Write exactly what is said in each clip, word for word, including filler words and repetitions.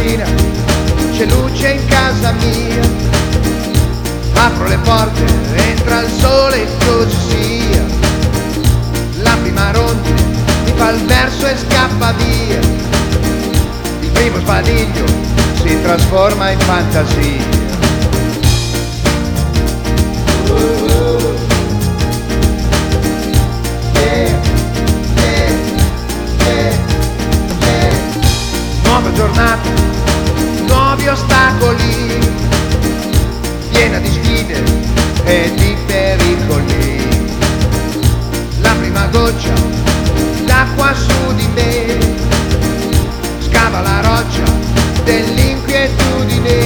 mattina c'è luce in casa mia, apro le porte, entra il sole e così sia. La prima rondine mi fa il verso e scappa via, il primo sbadiglio si trasforma in fantasia. Nuova giornata, nuovi ostacoli, piena di sfide e di pericoli. La prima goccia d'acqua su di me scava la roccia dell'inquietudine.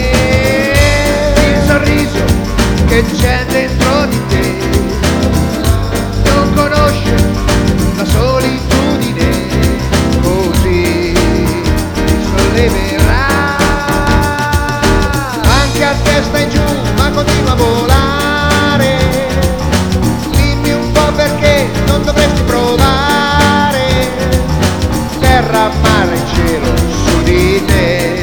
Il sorriso che c'è dentro di te non conosce la solitudine, così solleverà anche a testa in giù, ma continua a volare. Dimmi un po' perché non dovresti provare, terra, mare, cielo su di te.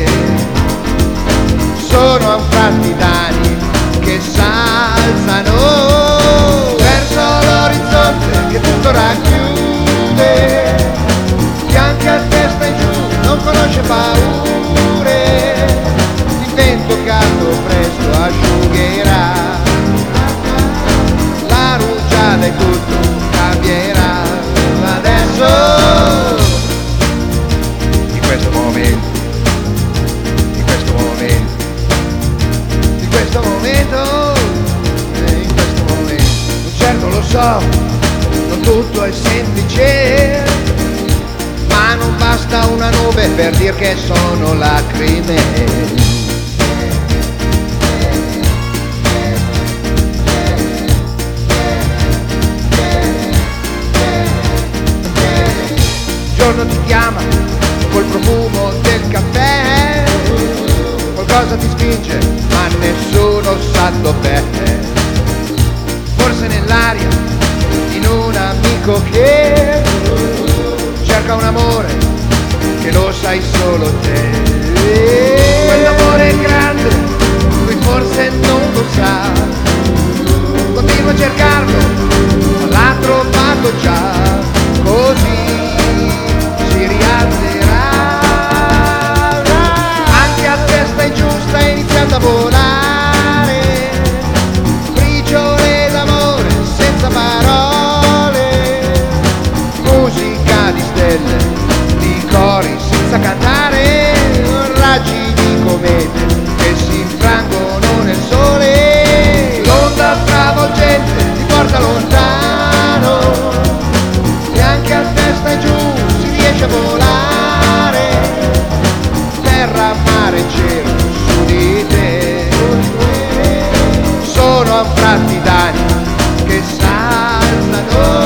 Sono anfratti d'anime che s'alzano verso l'orizzonte che tutto racchiude, che anche a testa in giù non conosce paure. Il vento caldo presto asciugherà, la rugiada e tutto cambierà. Adesso, in questo momento, in questo momento, in questo momento, in questo momento. Certo lo so, non tutto è semplice, ma non basta una nube per dir che sono lacrime. Il giorno ti chiama col profumo del caffè, qualcosa ti spinge ma nessuno sa dov'è. Forse nell'aria, in un amico che cerca un amore che lo sai solo te. Quell'amore è grande, lui forse non lo sa, continua a cercarlo, ma l'ha trovato già, così si rialzerà. Anche a testa in giù sta iniziando a volare, briciole d'amore senza parole, musica di stelle, di cori senza cantare, raggi di comete che si infrangono nel sole. L'onda travolgente ti porta lontano e anche a testa in giù si riesce a volare, terra, mare, cielo su di te. Sono anfratti d'anima che s'alzano